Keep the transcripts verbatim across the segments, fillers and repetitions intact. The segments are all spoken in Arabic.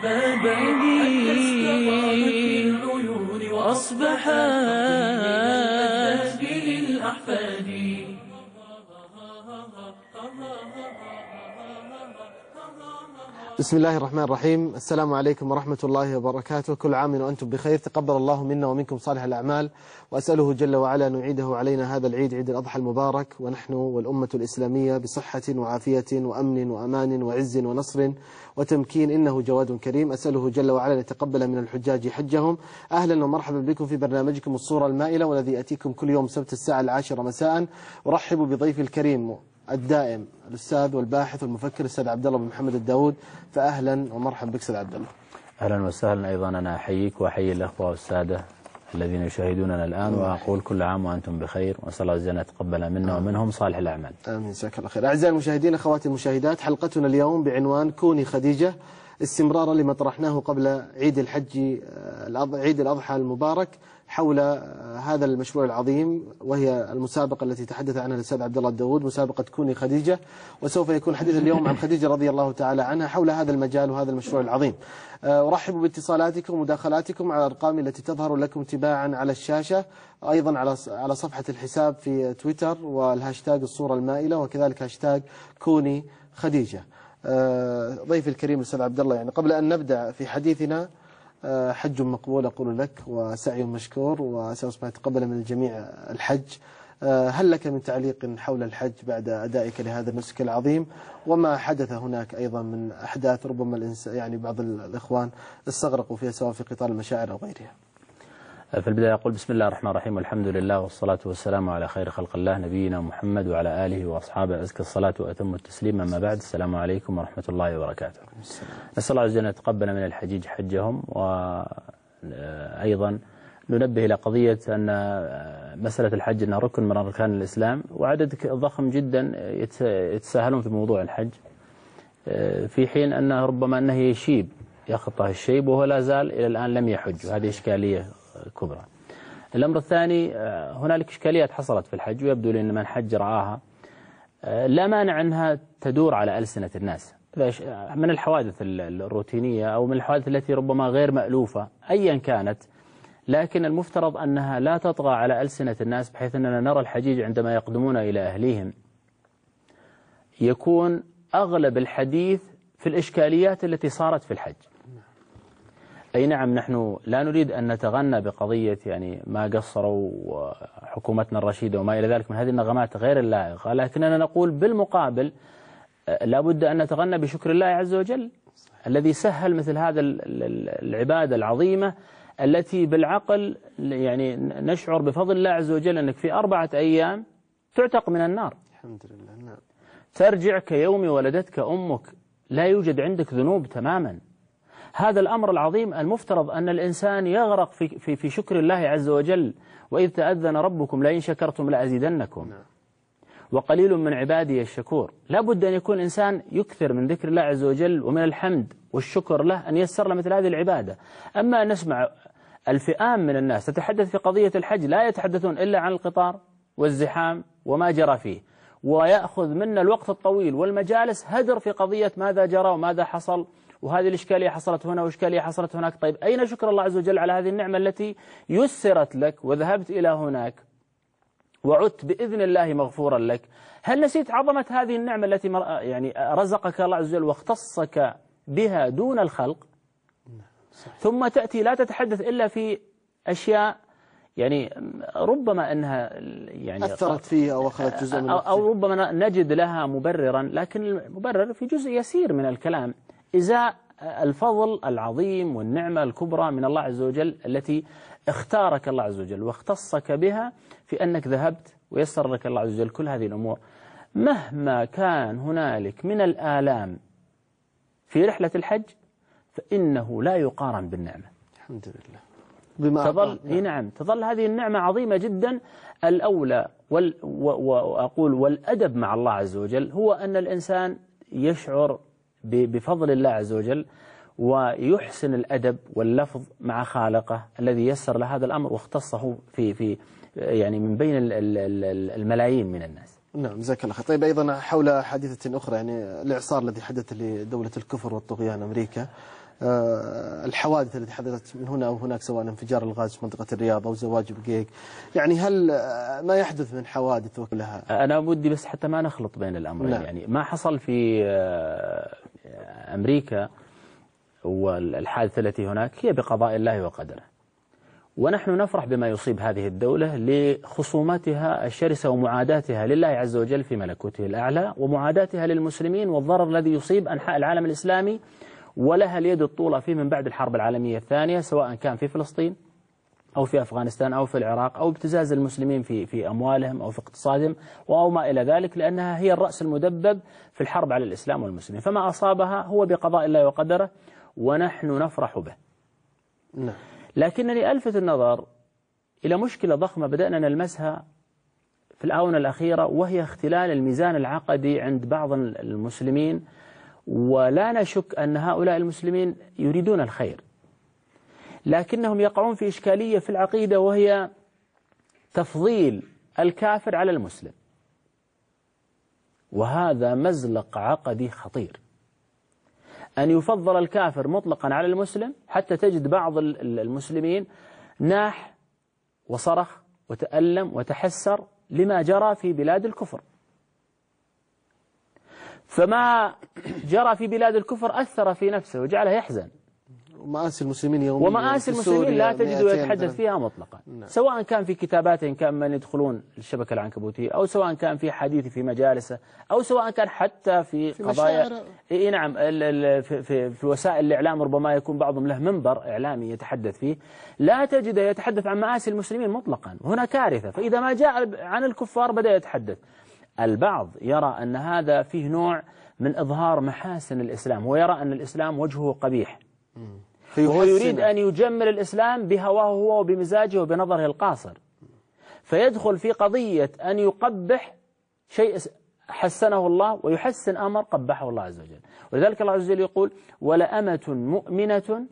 وأصبحت للأحفاد. بسم الله الرحمن الرحيم. السلام عليكم ورحمة الله وبركاته. كل عام وأنتم بخير. تقبل الله منا ومنكم صالح الأعمال، وأسأله جل وعلا أن يعيده علينا هذا العيد، عيد الأضحى المبارك، ونحن والأمة الإسلامية بصحة وعافية وأمن وأمان وعز ونصر وتمكين، إنه جواد كريم. أسأله جل وعلا أن يتقبل من الحجاج حجهم. أهلا ومرحبا بكم في برنامجكم الصورة المائلة، والذي يأتيكم كل يوم سبت الساعة العاشرة مساء. أرحب بضيفي الكريم الدائم الأستاذ والباحث والمفكر الأستاذ عبد الله بن محمد الداود. فأهلا ومرحبا بك أستاذ عبد الله. أهلا وسهلا. أيضا أنا أحييك وأحيي الأخوة والسادة الذين يشاهدوننا الآن، وأقول كل عام وأنتم بخير، وأسأل الله عز وجل أن يتقبل منا ومنهم صالح الأعمال. آمين. جزاك الله خير. أعزائي المشاهدين، أخواتي المشاهدات، حلقتنا اليوم بعنوان كوني خديجة، استمرارا لما طرحناه قبل عيد الحج عيد الأضحى المبارك حول هذا المشروع العظيم، وهي المسابقة التي تحدث عنها الأستاذ عبد الله الداود، مسابقة كوني خديجة. وسوف يكون حديث اليوم عن خديجة رضي الله تعالى عنها حول هذا المجال وهذا المشروع العظيم. أرحب باتصالاتكم ومداخلاتكم على الأرقام التي تظهر لكم تباعا على الشاشة، أيضا على على صفحة الحساب في تويتر والهاشتاج الصورة المائلة، وكذلك هاشتاج كوني خديجة. ضيفي الكريم الأستاذ عبد الله، يعني قبل أن نبدأ في حديثنا، حج مقبول أقول لك، وسعي مشكور، وأسأل الله يتقبل من الجميع الحج. هل لك من تعليق حول الحج بعد أدائك لهذا النسك العظيم، وما حدث هناك أيضا من أحداث ربما الإنسان يعني بعض الإخوان استغرقوا فيها سواء في قطار المشاعر أو غيرها؟ في البداية أقول بسم الله الرحمن الرحيم، والحمد لله والصلاة والسلام على خير خلق الله نبينا محمد وعلى آله وأصحابه، أزكى الصلاة وأتم التسليم. أما بعد، السلام عليكم ورحمة الله وبركاته. نسأل الله عز وجل أن يتقبل من الحجيج حجهم، وأيضا ننبه إلى قضية أن مسألة الحج أنها ركن من أركان الإسلام، وعدد ضخم جدا يتساهلون في موضوع الحج، في حين أنه ربما أنه يشيب يخطه الشيب وهو لا زال إلى الآن لم يحج، وهذه إشكالية كبرى. الأمر الثاني، هنالك إشكاليات حصلت في الحج، ويبدو لي أن من حج رآها، لا مانع أنها تدور على ألسنة الناس من الحوادث الروتينية أو من الحوادث التي ربما غير مألوفة أيا كانت، لكن المفترض أنها لا تطغى على ألسنة الناس، بحيث أننا نرى الحجيج عندما يقدمون إلى أهليهم يكون أغلب الحديث في الإشكاليات التي صارت في الحج. أي نعم، نحن لا نريد أن نتغنى بقضية يعني ما قصروا حكومتنا الرشيدة وما إلى ذلك من هذه النغمات غير اللائقة، لكننا نقول بالمقابل لابد أن نتغنى بشكر الله عز وجل الذي سهل مثل هذا العبادة العظيمة، التي بالعقل يعني نشعر بفضل الله عز وجل أنك في أربعة أيام تعتق من النار. الحمد لله. نعم. ترجع كيوم ولدتك أمك، لا يوجد عندك ذنوب تماما. هذا الأمر العظيم المفترض أن الإنسان يغرق في, في, في شكر الله عز وجل، وإذ تأذن ربكم لئن شكرتم لأزيدنكم وقليل من عبادي الشكور. لا بد أن يكون الإنسان يكثر من ذكر الله عز وجل ومن الحمد والشكر له أن يسر له مثل هذه العبادة. أما أن نسمع الفئام من الناس تتحدث في قضية الحج، لا يتحدثون إلا عن القطار والزحام وما جرى فيه، ويأخذ منا الوقت الطويل والمجالس هدر في قضية ماذا جرى وماذا حصل، وهذه الإشكالية حصلت هنا وإشكالية حصلت هناك. طيب أين شكر الله عز وجل على هذه النعمة التي يسرت لك وذهبت إلى هناك وعدت بإذن الله مغفورا لك؟ هل نسيت عظمة هذه النعمة التي يعني رزقك الله عز وجل واختصك بها دون الخلق؟ ثم تأتي لا تتحدث إلا في أشياء يعني ربما أنها يعني أثرت فيه أو أخذت جزء من أو, أو ربما نجد لها مبررا، لكن المبرر في جزء يسير من الكلام إزاء الفضل العظيم والنعمة الكبرى من الله عز وجل التي اختارك الله عز وجل واختصك بها في أنك ذهبت ويسر لك الله عز وجل كل هذه الأمور. مهما كان هنالك من الآلام في رحلة الحج فإنه لا يقارن بالنعمة. الحمد لله. بما تظل نعم. نعم تظل هذه النعمة عظيمة جدا. الأولى وال وأقول والأدب مع الله عز وجل هو أن الإنسان يشعر بفضل الله عز وجل ويحسن الأدب واللفظ مع خالقه الذي يسر له هذا الأمر واختصه في في يعني من بين الملايين من الناس. نعم جزاك الله خير. طيب أيضا حول حادثة أخرى، يعني الإعصار الذي حدث لدولة الكفر والطغيان أمريكا، الحوادث التي حدثت من هنا أو هناك، سواء انفجار الغاز في منطقة الرياض أو زواج بقيق، يعني هل ما يحدث من حوادث وكلها؟ أنا ودي بس حتى ما نخلط بين الأمرين. نعم. يعني ما حصل في أمريكا والحادثة التي هناك هي بقضاء الله وقدره، ونحن نفرح بما يصيب هذه الدولة لخصوماتها الشرسة ومعاداتها لله عز وجل في ملكوته الأعلى، ومعاداتها للمسلمين والضرر الذي يصيب أنحاء العالم الإسلامي، ولها اليد الطولى فيه من بعد الحرب العالمية الثانية، سواء كان في فلسطين أو في أفغانستان أو في العراق، أو ابتزاز المسلمين في في أموالهم أو في اقتصادهم أو ما إلى ذلك، لأنها هي الرأس المدبب في الحرب على الإسلام والمسلمين. فما أصابها هو بقضاء الله وقدره ونحن نفرح به. نعم. لكنني ألفت النظر إلى مشكلة ضخمة بدأنا نلمسها في الآونة الأخيرة، وهي اختلال الميزان العقدي عند بعض المسلمين، ولا نشك أن هؤلاء المسلمين يريدون الخير، لكنهم يقعون في إشكالية في العقيدة، وهي تفضيل الكافر على المسلم، وهذا مزلق عقدي خطير، أن يفضل الكافر مطلقا على المسلم، حتى تجد بعض المسلمين ناح وصرخ وتألم وتحسر لما جرى في بلاد الكفر. فما جرى في بلاد الكفر أثر في نفسه وجعله يحزن. ومآسي المسلمين يوميا ومآسي المسلمين لا تجد يتحدث فيها مطلقا. نعم. سواء كان في كتاباته كان من يدخلون الشبكة العنكبوتية، أو سواء كان في حديث في مجالسه، أو سواء كان حتى في, في قضايا إيه نعم في, في, في وسائل الإعلام، ربما يكون بعضهم له منبر إعلامي يتحدث فيه، لا تجد يتحدث عن مآسي المسلمين مطلقا. هنا كارثة. فإذا ما جاء عن الكفار بدأ يتحدث. البعض يرى أن هذا فيه نوع من إظهار محاسن الإسلام، ويرى أن الإسلام وجهه قبيح، وهو يريد أن يجمل الإسلام بهواه هو وبمزاجه وبنظره القاصر، فيدخل في قضية أن يقبح شيء حسنه الله ويحسن أمر قبحه الله عز وجل. ولذلك الله عز وجل يقول: ولأمة مؤمنة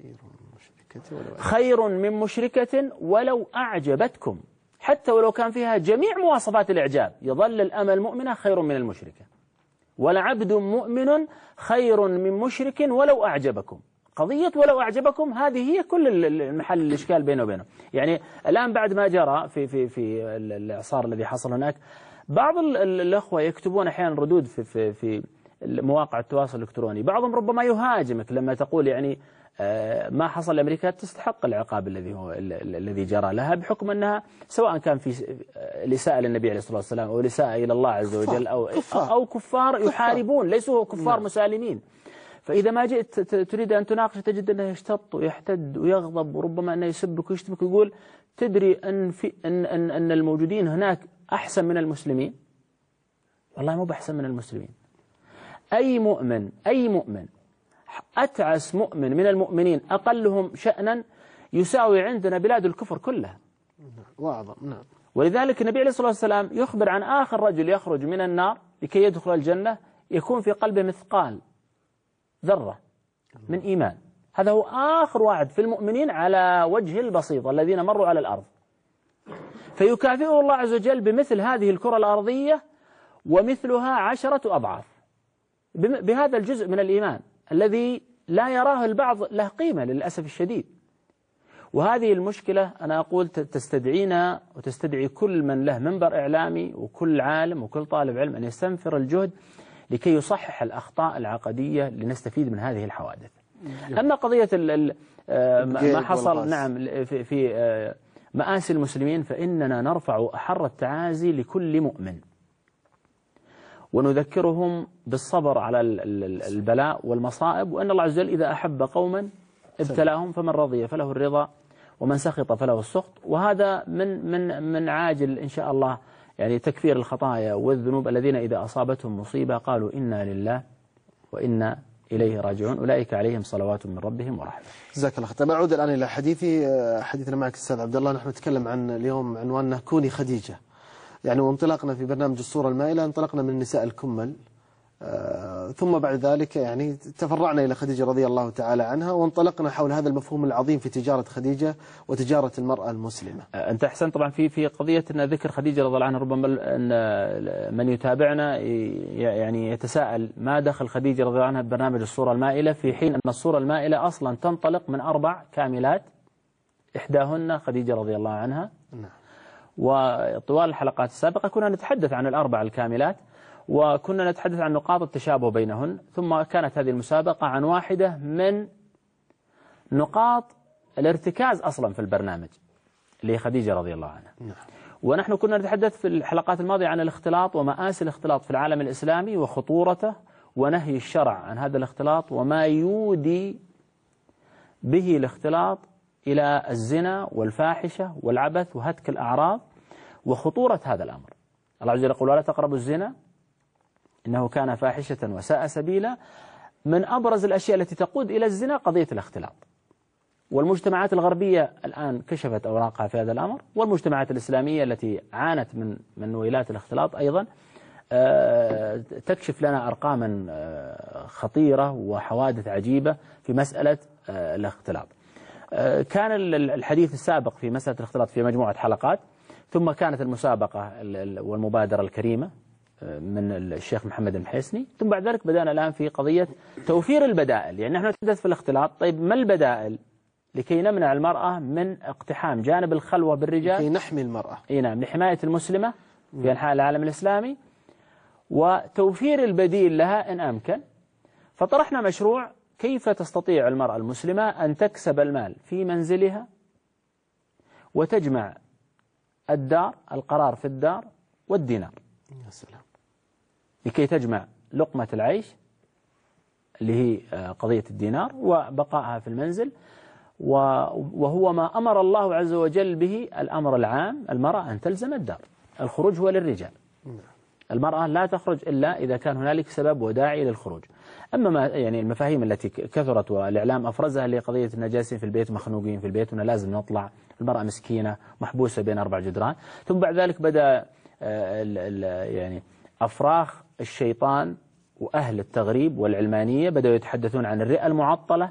خير من مشركة ولو أعجبتكم. حتى ولو كان فيها جميع مواصفات الإعجاب، يظل الأمة المؤمنة خير من المشركة. ولعبد مؤمن خير من مشرك ولو أعجبكم. قضية ولو أعجبكم هذه هي كل المحل الإشكال بينه وبينه. يعني الآن بعد ما جرى في في في الإعصار الذي حصل هناك، بعض الأخوة يكتبون أحيانا ردود في في في مواقع التواصل الإلكتروني، بعضهم ربما يهاجمك لما تقول يعني ما حصل لأمريكا تستحق العقاب الذي هو الذي جرى لها، بحكم أنها سواء كان في الإساءة للنبي عليه الصلاة والسلام أو الإساءة إلى الله عز وجل أو كفار, أو كفار يحاربون، ليسوا كفار مسالمين. فإذا ما جئت تريد أن تناقش تجد أنه يشتط ويحتد ويغضب، وربما أنه يسبك ويشتمك ويقول تدري أن, في أن, أن, أن الموجودين هناك أحسن من المسلمين. والله مو بأحسن من المسلمين. أي مؤمن أي مؤمن أتعس مؤمن من المؤمنين أقلهم شأنا يساوي عندنا بلاد الكفر كلها وأعظم. نعم. ولذلك النبي عليه الصلاة والسلام يخبر عن آخر رجل يخرج من النار لكي يدخل الجنة، يكون في قلبه مثقال ذرة من إيمان. هذا هو آخر واحد في المؤمنين على وجه البسيطة الذين مروا على الأرض، فيكافئه الله عز وجل بمثل هذه الكرة الأرضية ومثلها عشرة أضعاف بهذا الجزء من الإيمان الذي لا يراه البعض له قيمة للأسف الشديد. وهذه المشكلة أنا أقول تستدعينا وتستدعي كل من له منبر إعلامي وكل عالم وكل طالب علم أن يستنفر الجهد لكي يصحح الأخطاء العقدية لنستفيد من هذه الحوادث. أما قضية ما حصل نعم في, في مآسي المسلمين، فإننا نرفع أحر التعازي لكل مؤمن، ونذكرهم بالصبر على البلاء والمصائب، وأن الله عز وجل إذا أحب قوما ابتلاهم، فمن رضي فله الرضا ومن سخط فله السخط. وهذا من من من عاجل إن شاء الله يعني تكفير الخطايا والذنوب الذين إذا أصابتهم مصيبة قالوا إنا لله وإنا إليه راجعون، أولئك عليهم صلوات من ربهم ورحمة. جزاك الله خير. أعود الآن إلى حديثي حديثنا معك أستاذ عبد الله. نحن نتكلم عن اليوم عنواننا كوني خديجة، يعني وانطلقنا في برنامج الصورة المائلة انطلقنا من النساء الكمل ثم بعد ذلك يعني تفرعنا إلى خديجة رضي الله تعالى عنها، وانطلقنا حول هذا المفهوم العظيم في تجارة خديجة وتجارة المرأة المسلمة. أنت أحسن طبعا في في قضية أن ذكر خديجة رضي الله عنها، ربما أن من يتابعنا يعني يتساءل ما دخل خديجة رضي الله عنها ببرنامج الصورة المائلة، في حين أن الصورة المائلة أصلا تنطلق من أربع كاملات إحداهن خديجة رضي الله عنها. نعم. وطوال الحلقات السابقة كنا نتحدث عن الأربع الكاملات، وكنا نتحدث عن نقاط التشابه بينهن، ثم كانت هذه المسابقة عن واحدة من نقاط الارتكاز أصلا في البرنامج لخديجة رضي الله عنها. نعم. ونحن كنا نتحدث في الحلقات الماضية عن الاختلاط ومآسي الاختلاط في العالم الإسلامي وخطورته، ونهي الشرع عن هذا الاختلاط وما يودي به الاختلاط إلى الزنا والفاحشة والعبث وهتك الأعراض وخطورة هذا الأمر. الله عز وجل يقول: ولا تقربوا الزنا إنه كان فاحشة وساء سبيلا. من أبرز الأشياء التي تقود إلى الزنا قضية الاختلاط، والمجتمعات الغربية الآن كشفت أوراقها في هذا الأمر، والمجتمعات الإسلامية التي عانت من من ويلات الاختلاط أيضا تكشف لنا أرقاما خطيرة وحوادث عجيبة في مسألة الاختلاط. كان الحديث السابق في مسألة الاختلاط في مجموعة حلقات، ثم كانت المسابقة والمبادرة الكريمة من الشيخ محمد المحيسني، ثم بعد ذلك بدأنا الآن في قضية توفير البدائل. يعني نحن نتحدث في الاختلاط، طيب ما البدائل لكي نمنع المرأة من اقتحام جانب الخلوة بالرجال، لكي نحمي المرأة، اي نعم، لحماية المسلمة في أنحاء العالم الإسلامي، وتوفير البديل لها إن أمكن. فطرحنا مشروع كيف تستطيع المرأة المسلمة أن تكسب المال في منزلها وتجمع الدار، القرار في الدار، والدينار. يا سلام. لكي تجمع لقمة العيش اللي هي قضية الدينار وبقائها في المنزل، وهو ما أمر الله عز وجل به الأمر العام، المرأة أن تلزم الدار، الخروج هو للرجال. المرأة لا تخرج إلا إذا كان هنالك سبب وداعي للخروج. أما ما يعني المفاهيم التي كثرت والإعلام أفرزها لقضية النجاسين في البيت، مخنوقين في البيت، وأنه لازم نطلع، المرأة مسكينة محبوسة بين أربع جدران، ثم بعد ذلك بدأ ال ال يعني أفراخ الشيطان وأهل التغريب والعلمانية بدأوا يتحدثون عن الرئة المعطلة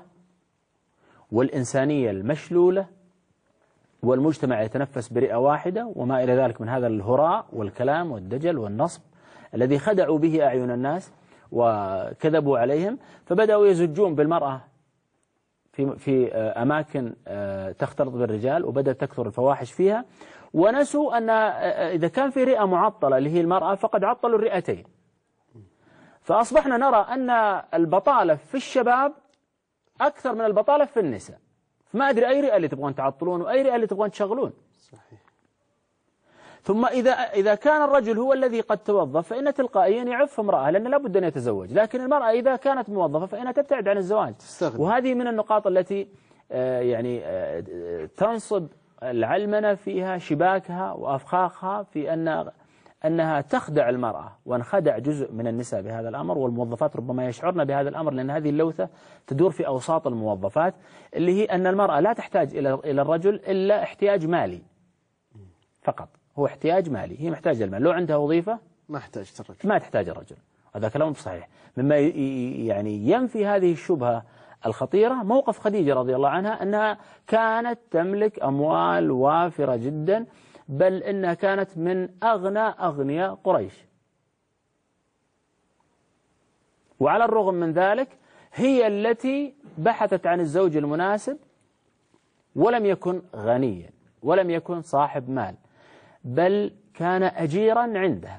والإنسانية المشلولة، والمجتمع يتنفس برئة واحدة، وما إلى ذلك من هذا الهراء والكلام والدجل والنصب الذي خدعوا به أعين الناس وكذبوا عليهم. فبدأوا يزجون بالمرأة في في أماكن تختلط بالرجال، وبدأت تكثر الفواحش فيها، ونسوا أن إذا كان في رئة معطلة اللي هي المرأة فقد عطلوا الرئتين. فأصبحنا نرى أن البطالة في الشباب أكثر من البطالة في النساء. فما أدري أي رئة اللي تبغون تعطلون وأي رئة اللي تبغون تشغلون. صحيح. ثم إذا إذا كان الرجل هو الذي قد توظف فإن تلقائيا يعف امرأة، لأن لابد أن يتزوج، لكن المرأة إذا كانت موظفة فإنها تبتعد عن الزواج. تستغل. وهذه من النقاط التي يعني تنصب العلمنة فيها شباكها وأفخاخها في أن أنها تخدع المرأة، وانخدع جزء من النساء بهذا الأمر، والموظفات ربما يشعرن بهذا الأمر، لأن هذه اللوثة تدور في أوساط الموظفات، اللي هي أن المرأة لا تحتاج إلى إلى الرجل إلا احتياج مالي فقط، هو احتياج مالي، هي محتاجة المال، لو عندها وظيفة ما احتاج الرجل، ما تحتاج الرجل. هذا كلام صحيح. مما يعني ينفي هذه الشبهة الخطيرة موقف خديجة رضي الله عنها، أنها كانت تملك أموال وافرة جدا، بل إنها كانت من أغنى أغنياء قريش، وعلى الرغم من ذلك هي التي بحثت عن الزوج المناسب، ولم يكن غنيا ولم يكن صاحب مال، بل كان أجيرا عندها،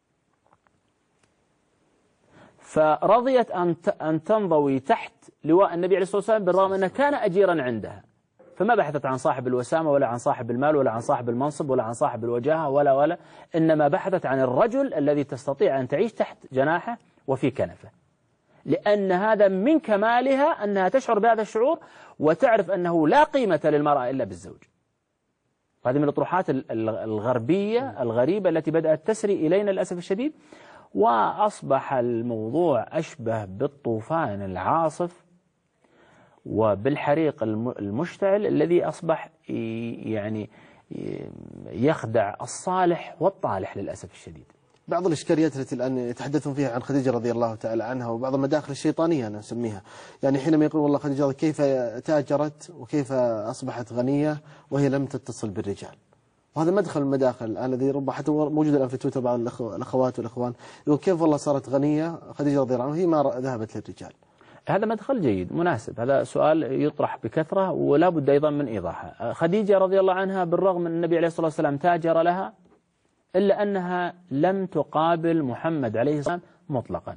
فرضيت أن تنضوي تحت لواء النبي عليه الصلاة والسلام بالرغم أنه كان أجيرا عندها. فما بحثت عن صاحب الوسامة ولا عن صاحب المال ولا عن صاحب المنصب ولا عن صاحب الوجاهة ولا ولا إنما بحثت عن الرجل الذي تستطيع أن تعيش تحت جناحه وفي كنفه، لأن هذا من كمالها أنها تشعر بهذا الشعور وتعرف أنه لا قيمة للمرأة إلا بالزوج. هذه من الأطروحات الغربية الغريبة التي بدأت تسري إلينا للأسف الشديد، وأصبح الموضوع أشبه بالطوفان العاصف وبالحريق المشتعل الذي أصبح يعني يخدع الصالح والطالح للأسف الشديد. بعض الإشكاليات التي الآن يتحدثون فيها عن خديجة رضي الله تعالى عنها وبعض المداخل الشيطانية أنا أسميها، يعني حينما يقول والله خديجة كيف تاجرت وكيف أصبحت غنية وهي لم تتصل بالرجال، وهذا مدخل المداخل الذي ربما حتى موجود الآن في تويتر بعض الأخوات والأخوان يقول كيف والله صارت غنية خديجة رضي الله عنها وهي ما ذهبت للرجال. هذا مدخل جيد مناسب، هذا سؤال يطرح بكثرة ولا بد أيضا من إيضاحه. خديجة رضي الله عنها بالرغم من النبي عليه الصلاة والسلام تاجر لها إلا أنها لم تقابل محمد عليه الصلاة والسلام مطلقا،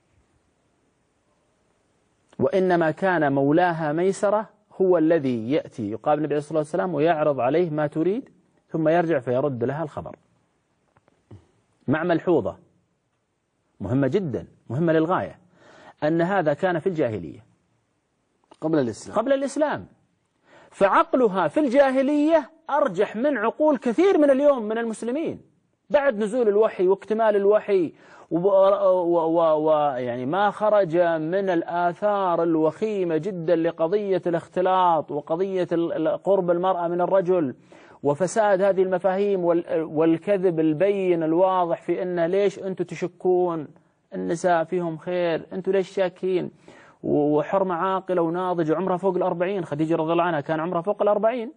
وإنما كان مولاها ميسرة هو الذي يأتي يقابل النبي عليه الصلاة والسلام ويعرض عليه ما تريد ثم يرجع فيرد لها الخبر. مع ملحوظة مهمة جدا مهمة للغاية، أن هذا كان في الجاهلية قبل الإسلام قبل الإسلام، فعقلها في الجاهلية أرجح من عقول كثير من اليوم من المسلمين بعد نزول الوحي واكتمال الوحي، ويعني ما خرج من الآثار الوخيمة جدا لقضية الاختلاط وقضية قرب المرأة من الرجل وفساد هذه المفاهيم والكذب البين الواضح في أن ليش أنتم تشكون النساء فيهم خير، أنتم ليش شاكين، وحرمة عاقلة وناضجة عمرها فوق الأربعين. خديجة رضي الله عنها كان عمرها فوق الأربعين،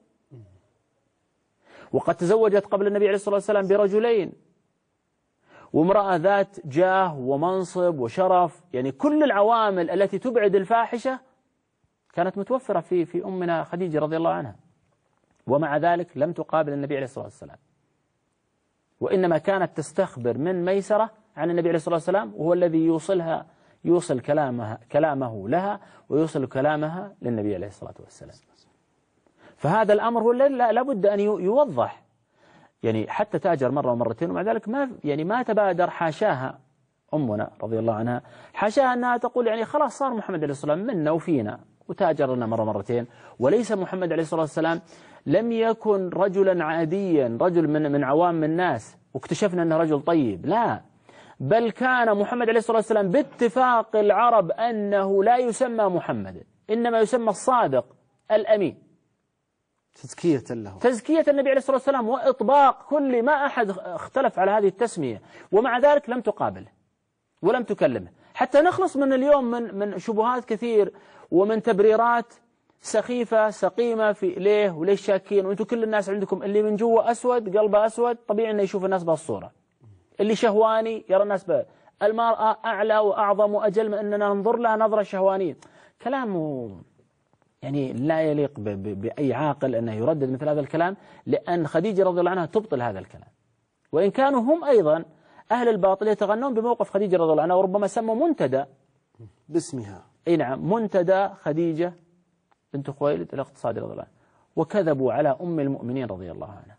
وقد تزوجت قبل النبي عليه الصلاة والسلام برجلين، وامرأة ذات جاه ومنصب وشرف، يعني كل العوامل التي تبعد الفاحشة كانت متوفرة في في أمنا خديجة رضي الله عنها، ومع ذلك لم تقابل النبي عليه الصلاة والسلام، وإنما كانت تستخبر من ميسرة عن النبي عليه الصلاة والسلام، وهو الذي يوصلها يوصل كلامها كلامه لها ويوصل كلامها للنبي عليه الصلاة والسلام. فهذا الأمر هو لابد أن يوضح، يعني حتى تاجر مرة ومرتين ومع ذلك ما يعني ما تبادر، حاشاها أمنا رضي الله عنها حاشاها أنها تقول يعني خلاص صار محمد عليه الصلاة والسلام منا وفينا وتاجر لنا مرة مرتين، وليس محمد عليه الصلاة والسلام لم يكن رجلا عاديا رجل من من عوام الناس واكتشفنا أنه رجل طيب، لا، بل كان محمد عليه الصلاة والسلام باتفاق العرب أنه لا يسمى محمد، إنما يسمى الصادق الأمين، تزكية له، تزكية النبي عليه الصلاة والسلام وإطباق كل ما أحد اختلف على هذه التسمية، ومع ذلك لم تقابله ولم تكلمه، حتى نخلص من اليوم من من شبهات كثير ومن تبريرات سخيفة سقيمة في ليه وليش شاكين، وانتم كل الناس عندكم اللي من جوا أسود قلبه أسود طبيعي أنه يشوف الناس بهالصورة، اللي شهواني يرى الناس به، المرأة أعلى وأعظم وأجل من أننا ننظر لها نظرة شهوانية. كلامه يعني لا يليق بأي عاقل أنه يردد مثل هذا الكلام، لأن خديجة رضي الله عنها تبطل هذا الكلام، وإن كانوا هم أيضا أهل الباطل يتغنون بموقف خديجة رضي الله عنها، وربما سموا منتدى باسمها، أي نعم، منتدى خديجة بنت خويلد الاقتصادي رضي الله عنها، وكذبوا على أم المؤمنين رضي الله عنها،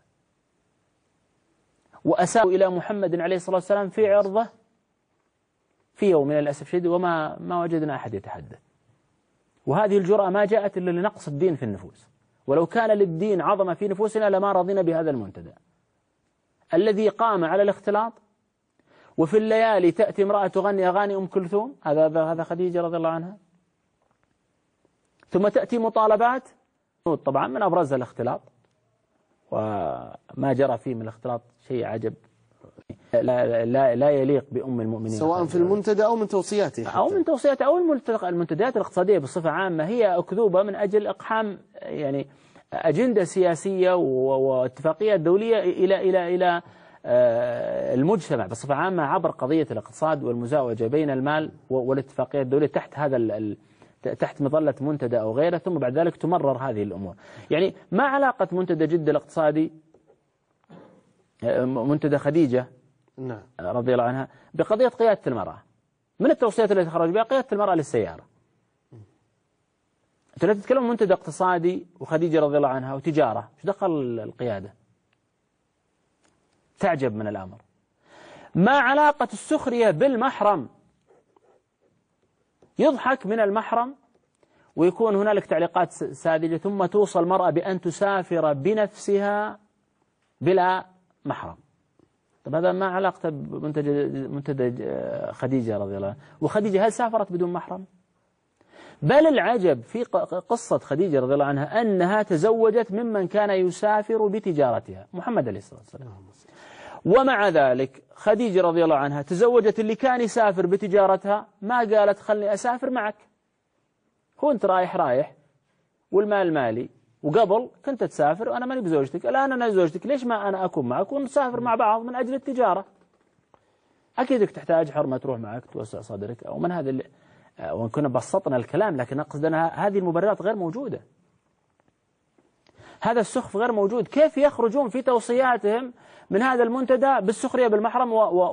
وأساءوا إلى محمد عليه الصلاة والسلام في عرضه في يوم من الأسف الشديد، وما ما وجدنا أحد يتحدث. وهذه الجرأة ما جاءت إلا لنقص الدين في النفوس، ولو كان للدين عظمة في نفوسنا لما رضينا بهذا المنتدى الذي قام على الاختلاط، وفي الليالي تأتي امرأة تغني أغاني أم كلثوم، هذا هذا خديجة رضي الله عنها، ثم تأتي مطالبات طبعا من أبرزها الاختلاط، وما جرى فيه من الاختلاط شيء عجب لا لا لا يليق بأم المؤمنين، سواء في المنتدى أو من توصياته أو من توصياته أو المنتديات الاقتصادية بصفة عامة، هي أكذوبة من أجل إقحام يعني أجندة سياسية واتفاقيات دولية إلى إلى إلى المجتمع بصفة عامة عبر قضية الاقتصاد والمزاوجة بين المال والاتفاقيات الدولية تحت هذا ال تحت مظلة منتدى أو غيره، ثم بعد ذلك تمرر هذه الأمور. يعني ما علاقة منتدى جدة الاقتصادي منتدى خديجة نعم رضي الله عنها بقضية قيادة المرأة؟ من التوصيات التي خرج بها قيادة المرأة للسيارة. أنت لا تتكلم منتدى اقتصادي وخديجة رضي الله عنها وتجارة، ايش دخل القيادة؟ تعجب من الأمر. ما علاقة السخرية بالمحرم؟ يضحك من المحرم ويكون هنالك تعليقات ساذجة، ثم توصل المرأة بأن تسافر بنفسها بلا محرم. طب هذا ما علاقته بمنتدى خديجة رضي الله عنها؟ وخديجة هل سافرت بدون محرم؟ بل العجب في قصة خديجة رضي الله عنها أنها تزوجت ممن كان يسافر بتجارتها، محمد عليه الصلاة والسلام. ومع ذلك خديجة رضي الله عنها تزوجت اللي كان يسافر بتجارتها، ما قالت خلني أسافر معك، هو أنت رايح رايح والمال مالي، وقبل كنت تسافر وأنا ماني بزوجتك، الآن أنا زوجتك، ليش ما أنا أكون معك ونسافر مع بعض من أجل التجارة؟ أكيدك تحتاج حرمة تروح معك توسع صدرك أو من هذا اللي وإن كنا بسطنا الكلام، لكن أقصد أن هذه المبررات غير موجودة، هذا السخف غير موجود. كيف يخرجون في توصياتهم من هذا المنتدى بالسخرية بالمحرم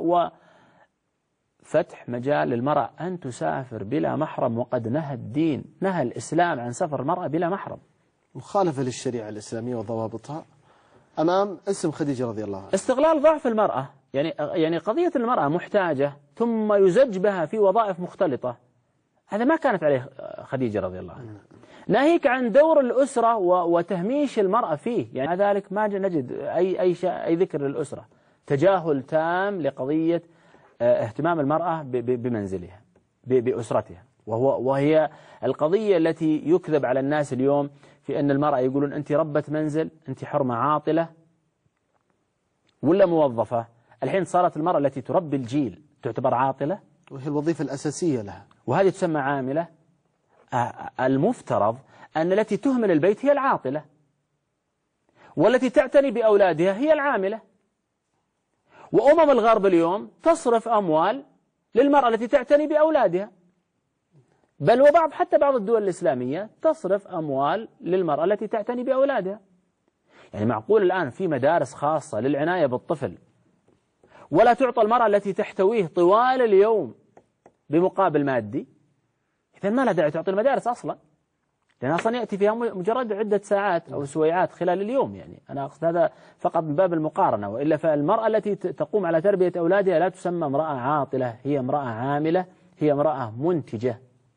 وفتح مجال للمرأة أن تسافر بلا محرم، وقد نهى الدين، نهى الإسلام عن سفر المرأة بلا محرم، مخالفة للشريعة الإسلامية وضوابطها أمام اسم خديجة رضي الله عنها. استغلال ضعف المرأة، يعني يعني قضية المرأة محتاجة ثم يزج بها في وظائف مختلطة، هذا ما كانت عليه خديجة رضي الله عنها. ناهيك عن دور الأسرة وتهميش المرأة فيه، يعني ذلك ما نجد أي أي شيء أي ذكر للأسرة، تجاهل تام لقضية اهتمام المرأة بمنزلها بأسرتها، وهو وهي القضية التي يكذب على الناس اليوم في أن المرأة يقولون أنت ربة منزل، أنت حرمة عاطلة ولا موظفة. الحين صارت المرأة التي تربي الجيل تعتبر عاطلة، وهي الوظيفة الأساسية لها، وهذه تسمى عاملة. المفترض أن التي تهمل البيت هي العاطلة، والتي تعتني بأولادها هي العاملة. وأمم الغرب اليوم تصرف أموال للمرأة التي تعتني بأولادها، بل وبعض حتى بعض الدول الإسلامية تصرف أموال للمرأة التي تعتني بأولادها. يعني معقول الآن في مدارس خاصة للعناية بالطفل ولا تعطى المرأة التي تحتويه طوال اليوم بمقابل مادي؟ إذا ما لا داعي تعطي المدارس أصلا، لأن أصلا يأتي فيها مجرد عدة ساعات أو سويعات خلال اليوم. يعني أنا أقصد هذا فقط من باب المقارنة، وإلا فالمرأة التي تقوم على تربية أولادها لا تسمى امرأة عاطلة، هي امرأة عاملة، هي امرأة منتجة.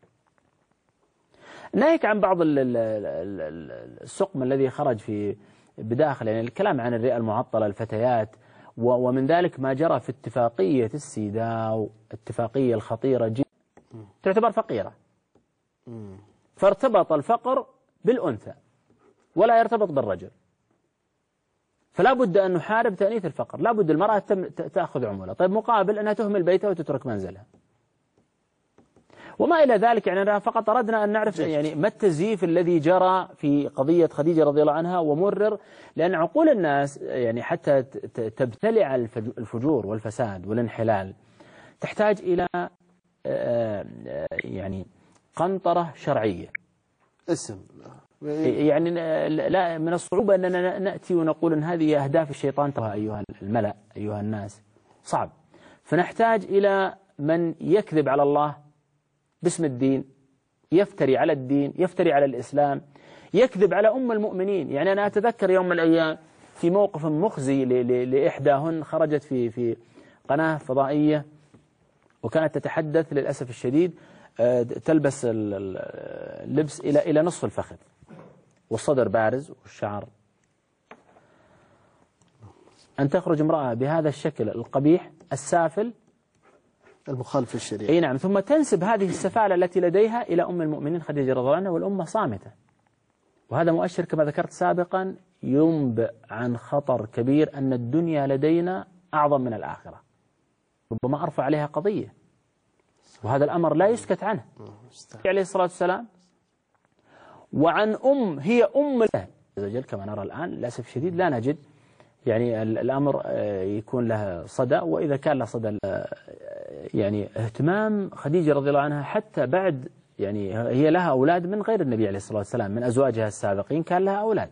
ناهيك عن بعض السقم الذي خرج في بداخل، يعني الكلام عن الرئة المعطلة الفتيات، ومن ذلك ما جرى في اتفاقية السيداو، اتفاقية الخطيرة جدا، تعتبر فقيرة، فارتبط الفقر بالأنثى ولا يرتبط بالرجل، فلا بد أن نحارب تأنيث الفقر، لا بد المرأة تأخذ عمولة، طيب مقابل أنها تهمل بيتها وتترك منزلها وما إلى ذلك. يعني أنا فقط أردنا أن نعرف يعني ما التزييف الذي جرى في قضية خديجة رضي الله عنها ومرر، لأن عقول الناس يعني حتى تبتلع الفجور والفساد والانحلال تحتاج إلى يعني قنطرة شرعية. اسم يعني لا من الصعوبة أننا نأتي ونقول أن هذه أهداف الشيطان ترى أيها الملأ أيها الناس، صعب. فنحتاج إلى من يكذب على الله باسم الدين، يفتري على الدين، يفتري على الإسلام، يكذب على أم المؤمنين. يعني أنا أتذكر يوم من الأيام في موقف مخزي لإحداهن، خرجت في في قناة فضائية وكانت تتحدث للأسف الشديد تلبس اللبس إلى إلى نصف الفخذ والصدر بارز والشعر. أن تخرج امرأة بهذا الشكل القبيح السافل المخالف للشريعة، أي نعم، ثم تنسب هذه السفالة التي لديها إلى أم المؤمنين خديجة رضي الله عنها، والأمة صامتة. وهذا مؤشر كما ذكرت سابقا ينبئ عن خطر كبير، أن الدنيا لدينا أعظم من الآخرة، ربما أرفع عليها قضية، وهذا الأمر لا يسكت عنه عليه الصلاة والسلام. وعن أم هي أم الله عز وجل كما نرى الآن للأسف الشديد لا نجد يعني الأمر يكون له صدى، وإذا كان له صدى يعني اهتمام خديجة رضي الله عنها حتى بعد، يعني هي لها أولاد من غير النبي عليه الصلاة والسلام، من أزواجها السابقين كان لها أولاد،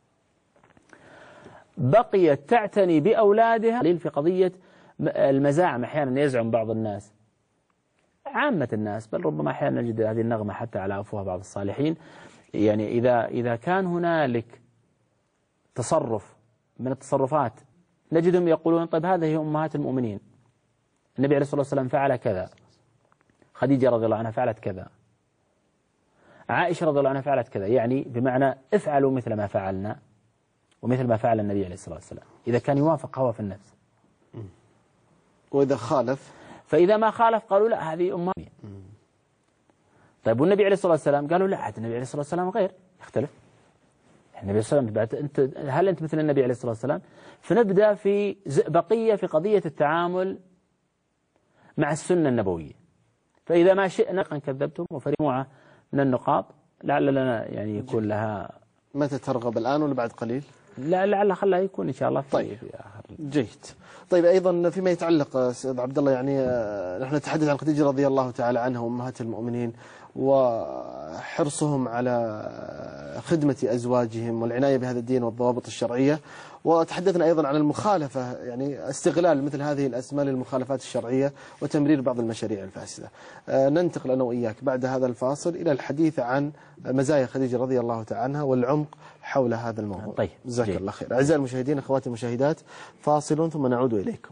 بقيت تعتني بأولادها. في قضية المزاعم أحيانا يزعم بعض الناس، عامة الناس، بل ربما أحيانا نجد هذه النغمة حتى على أفواه بعض الصالحين، يعني إذا إذا كان هنالك تصرف من التصرفات نجدهم يقولون طيب هذه أمهات المؤمنين، النبي عليه الصلاة والسلام فعل كذا، خديجة رضي الله عنها فعلت كذا، عائشة رضي الله عنها فعلت كذا، يعني بمعنى افعلوا مثل ما فعلنا ومثل ما فعل النبي عليه الصلاة والسلام، إذا كان يوافق هوى في النفس. وإذا خالف، فإذا ما خالف قالوا لا هذه أمهات. طيب والنبي عليه الصلاة والسلام قالوا لا هذا النبي عليه الصلاة والسلام غير، يختلف. النبي صلى الله عليه وسلم أنت هل أنت مثل النبي عليه الصلاة والسلام؟ فنبدأ في بقية في قضية التعامل مع السنة النبوية. فإذا ما شئنا أن كذبتم وفريموعة من النقاط لعل لنا يعني يكون لها. متى ترغب الآن ولا بعد قليل؟ لا لعل خلها يكون إن شاء الله في, طيب. في آخر. جيد. طيب أيضا فيما يتعلق سيد عبد الله يعني نحن نتحدث عن خديجة رضي الله تعالى عنها وأمهات المؤمنين وحرصهم على خدمة أزواجهم والعناية بهذا الدين والضوابط الشرعية، وتحدثنا أيضا عن المخالفة يعني استغلال مثل هذه الأسماء للمخالفات الشرعية وتمرير بعض المشاريع الفاسدة. ننتقل أنا وإياك بعد هذا الفاصل إلى الحديث عن مزايا خديجة رضي الله تعالى عنها والعمق حول هذا الموضوع. طيب جزاك الله خير. أعزائي المشاهدين أخواتي المشاهدات، فاصل ثم نعود إليكم.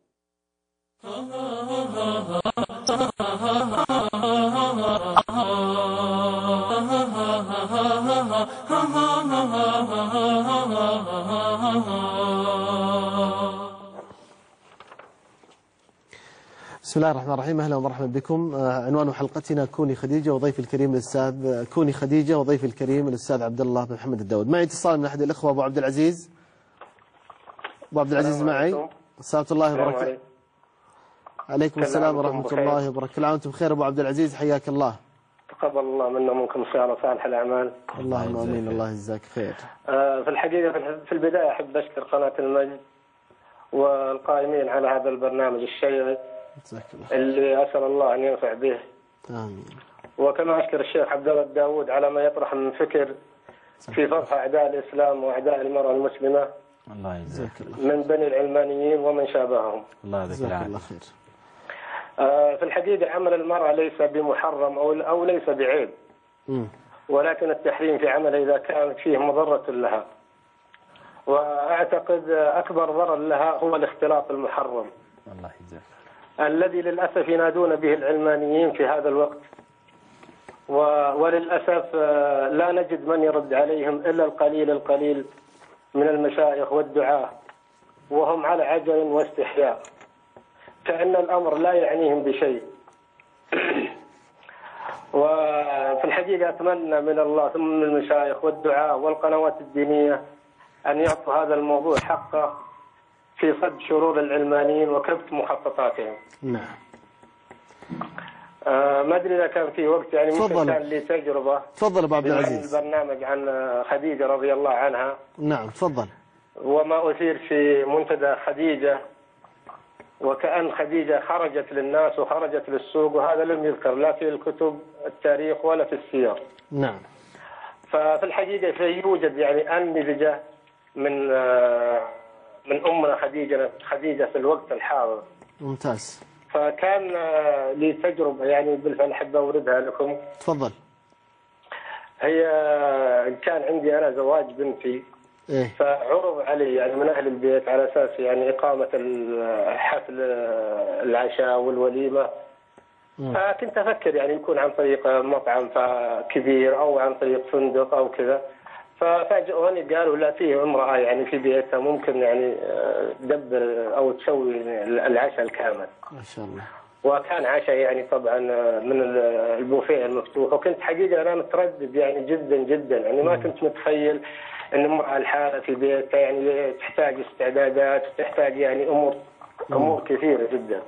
بسم الله الرحمن الرحيم. أهلا ومرحبا بكم. عنوان حلقتنا كوني خديجة وضيف الكريم الأستاذ كوني خديجة وضيف الكريم الأستاذ عبد الله بن محمد الداود. معي اتصال من أحد الأخوة أبو عبد العزيز. أبو عبد العزيز معي. السلام الله وبركاته. عليكم السلام ورحمة الله وبركاته. كل عام وأنتم بخير أبو عبد العزيز، حياك الله. تقبل الله منا ومنكم صالح الأعمال. اللهم آمين. الله يجزاك خير. آه في الحقيقة في البداية أحب أشكر قناة المجد والقائمين على هذا البرنامج الشيق اللي أسأل الله أن ينفع به. آمين. وكما أشكر الشيخ عبد الله الداود على ما يطرح من فكر في فضح أعداء الإسلام وأعداء المرأة المسلمة الله يجزاك من بني العلمانيين ومن شابههم. الله يجزاك الله خير. آه في الحقيقة عمل المرأة ليس بمحرم أو أو ليس بعيب، م. ولكن التحريم في عمله إذا كانت فيه مضرة لها، وأعتقد أكبر ضرر لها هو الاختلاط المحرم. الله يجزاك. الذي للأسف ينادون به العلمانيين في هذا الوقت، وللأسف لا نجد من يرد عليهم إلا القليل القليل من المشايخ والدعاة، وهم على عجل واستحياء كأن الأمر لا يعنيهم بشيء. وفي الحقيقة أتمنى من الله ثم من المشايخ والدعاة والقنوات الدينية أن يعطوا هذا الموضوع حقه في صد شرور العلمانيين وكبت مخططاتهم. نعم. آه ما أدري إذا كان في وقت يعني ممكن كان لي تجربة. تفضل أبو عبد العزيز. البرنامج عن خديجة رضي الله عنها. نعم تفضل. وما أثير في منتدى خديجة، وكأن خديجة خرجت للناس وخرجت للسوق، وهذا لم يذكر لا في الكتب التاريخ ولا في السير. نعم. ففي الحقيقة فيوجد يعني أنمذجة من من أمنا خديجة خديجة في الوقت الحاضر. ممتاز. فكان لي تجربة يعني بالفعل أحب أوردها لكم. تفضل. هي كان عندي أنا زواج بنتي. إيه؟ فعرض علي يعني من أهل البيت على أساس يعني إقامة الحفل العشاء والوليمة. م. فكنت أفكر يعني يكون عن طريق مطعم كبير أو عن طريق فندق أو كذا. ففاجئوني قالوا لا، فيه امرأة يعني في بيتها ممكن يعني تدبر أو تسوي العشاء الكامل. ما شاء الله. وكان عشاء يعني طبعا من البوفيه المفتوح، وكنت حقيقة أنا متردد يعني جدا جدا، يعني ما كنت متخيل ان المرأة الحالة في بيتها يعني تحتاج استعدادات وتحتاج يعني امور امور كثيرة جدا.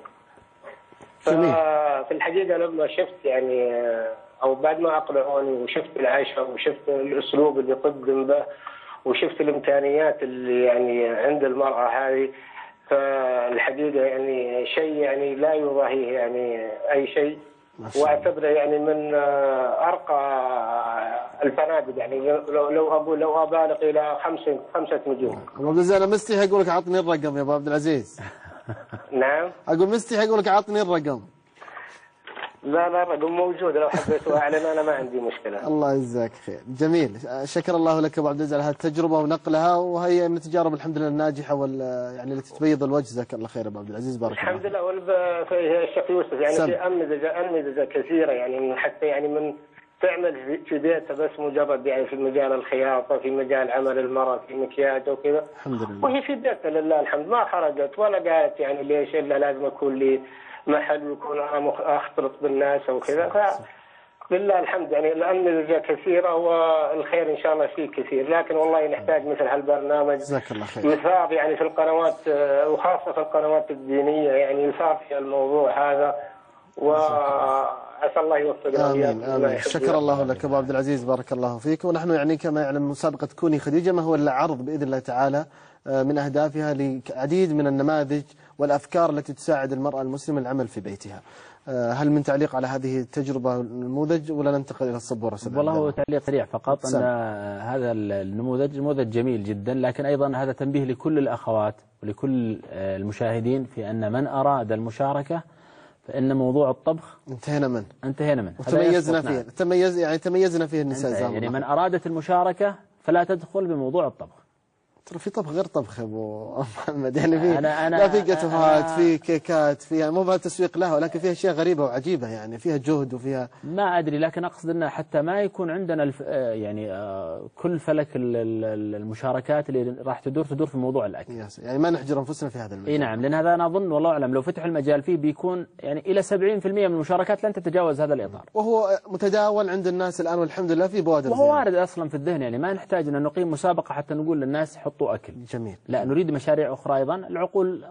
ففي الحقيقة لما شفت يعني او بعد ما اقنعوني وشفت العشاء وشفت الاسلوب اللي قدم به وشفت الامكانيات اللي يعني عند المرأة هذه، فالحقيقة يعني شيء يعني لا يضاهيه يعني اي شيء، واعتبره يعني من ارقى الفنادق، يعني لو لو اقول لو ابالغ الى خمسه خمسه نجوم. ابو عبد العزيز انا مستحي اقول لك عطني الرقم يا ابو عبد العزيز. نعم. اقول مستحي اقول لك عطني الرقم. لا لا الرقم موجود، لو حبيت اعلن انا ما عندي مشكله. الله يجزاك خير. جميل، شكر الله لك ابو عبد العزيز على هذه التجربه ونقلها، وهي من التجارب الحمد لله الناجحه وال يعني التي تبيض الوجه. جزاك الله خير ابو عبد العزيز، بارك الله. الحمد لله. والشيخ يوسف يعني سم. في انمذجه انمذجه كثيره يعني حتى يعني من تعمل في بيتها بس مجرد يعني في مجال الخياطه، في مجال عمل المراه، في مكياج وكذا. الحمد لله. وهي في بيتها لله الحمد، ما خرجت ولا قالت يعني ليش الا لازم اكون لي محل ويكون انا اختلط بالناس او كذا. ف لله الحمد، يعني النتيجة كثيرة والخير إن شاء الله فيه كثير، لكن والله نحتاج مثل هالبرنامج جزاك الله خير. يثار يعني في القنوات وخاصة في القنوات الدينية، يعني يثار في الموضوع هذا، وأسأل الله يوفقنا. آمين آمين. شكر الله لك أبو عبد العزيز، بارك الله فيك. ونحن يعني كما يعلم مسابقة كوني خديجة ما هو إلا عرض بإذن الله تعالى من أهدافها لعديد من النماذج والأفكار التي تساعد المرأة المسلمة العمل في بيتها. هل من تعليق على هذه التجربة النموذج ولا ننتقل إلى الصبورة؟ والله هو تعليق سريع فقط أن هذا النموذج نموذج جميل جدا، لكن أيضا هذا تنبيه لكل الأخوات ولكل المشاهدين في أن من أراد المشاركة فإن موضوع الطبخ انتهينا منه انتهينا منه وتميزنا فيه. تميز يعني تميزنا فيه النساء. يعني من أرادت المشاركة فلا تدخل بموضوع الطبخ. ترى في طبخ غير طبخ يا ابو محمد، يعني في أنا أنا لا في جاتوهات، في كيكات، فيها مو بها تسويق لها، ولكن فيها اشياء غريبه وعجيبه، يعني فيها جهد وفيها ما ادري، لكن اقصد انه حتى ما يكون عندنا الف... يعني كل فلك المشاركات اللي راح تدور تدور في موضوع الاكل، يعني ما نحجر انفسنا في هذا المجال. اي نعم، لان هذا انا اظن والله اعلم لو فتح المجال فيه بيكون يعني الى سبعين بالمئة من المشاركات لن تتجاوز هذا الاطار، وهو متداول عند الناس الان والحمد لله في بوادر، وهو وارد اصلا في الذهن، يعني ما نحتاج ان نقيم مسابقه حتى نقول للناس حطوا اكل. جميل. لا، نريد مشاريع أخرى أيضا. العقول